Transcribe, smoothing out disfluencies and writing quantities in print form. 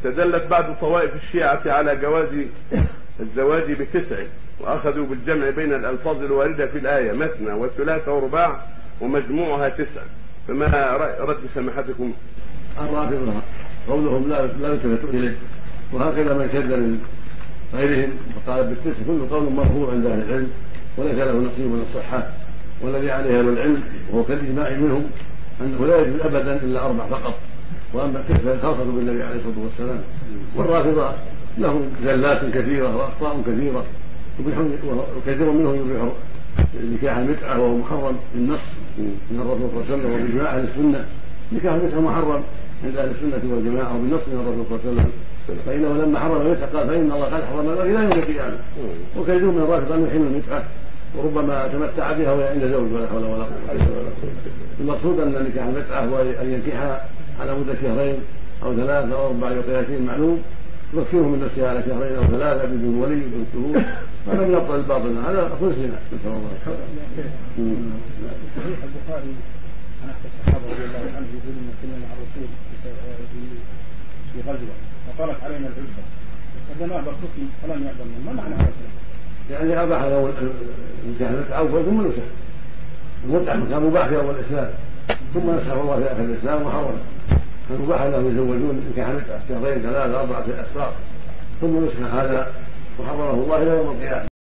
استدلت بعض طوائف الشيعة على جواز الزواج ب9، وأخذوا بالجمع بين الألفاظ الواردة في الآية مثنى وثلاث ورباع ومجموعها 9، فما رد سماحتكم؟ الرافضة قولهم لا يلتفت إليه، وهكذا من شد من غيرهم وقال ب9 كل قول مرفوع عند أهل العلم وليس له نصيب من الصحة، والذي عليه أهل العلم وهو كالإجماع منهم أنه لا يجوز أبدا إلا 4 فقط، وأما 9 خاصة بالنبي عليه الصلاة والسلام. والرافضة لهم زلات كثيرة وأخطاء كثيرة، وكثير منهم يبيح نكاح المتعة وهو محرم بالنص من الرسول صلى الله عليه وسلم وبإجماع أهل السنة. نكاح المتعة محرم عند أهل السنة والجماعة وبالنص من الرسول صلى الله عليه وسلم، فإنه لما حرم المتعة قال فإن الله قد حرم ذلك إلى يوم القيامة. وكثير من الرافضة أن يحل المتعة وربما تمتع بها وهي عند زوج ولا حول ولا قوة إلا بالله. المقصود أن نكاح المتعة هو أن ينكحها على مدة 2 أو 3 أو 4 بقياسين معلوم، يمكنه من نفسها على 2 أو 3 بدون ولي بدون شهود، هذا من أبطل الباطل، هذا خلصنا نسأل الله. صحيح البخاري عن أحد الصحابة رضي الله عنه يقول إن كنا مع الرسول في غزوة وطالت علينا العزبة فجماعة بالركن فلم يقبل. ما معنى هذا الكلام؟ يعني أباح له نكاح المتعة ثم نسخ. المتعة كان مباح في أول الإسلام ثم نسخه الله في آخر الإسلام وحرمه، فمباح لهم يزوجون نكاح المتعة 2 3 4 أسفار ثم نسخ هذا وحرمه الله إلى يوم القيامة.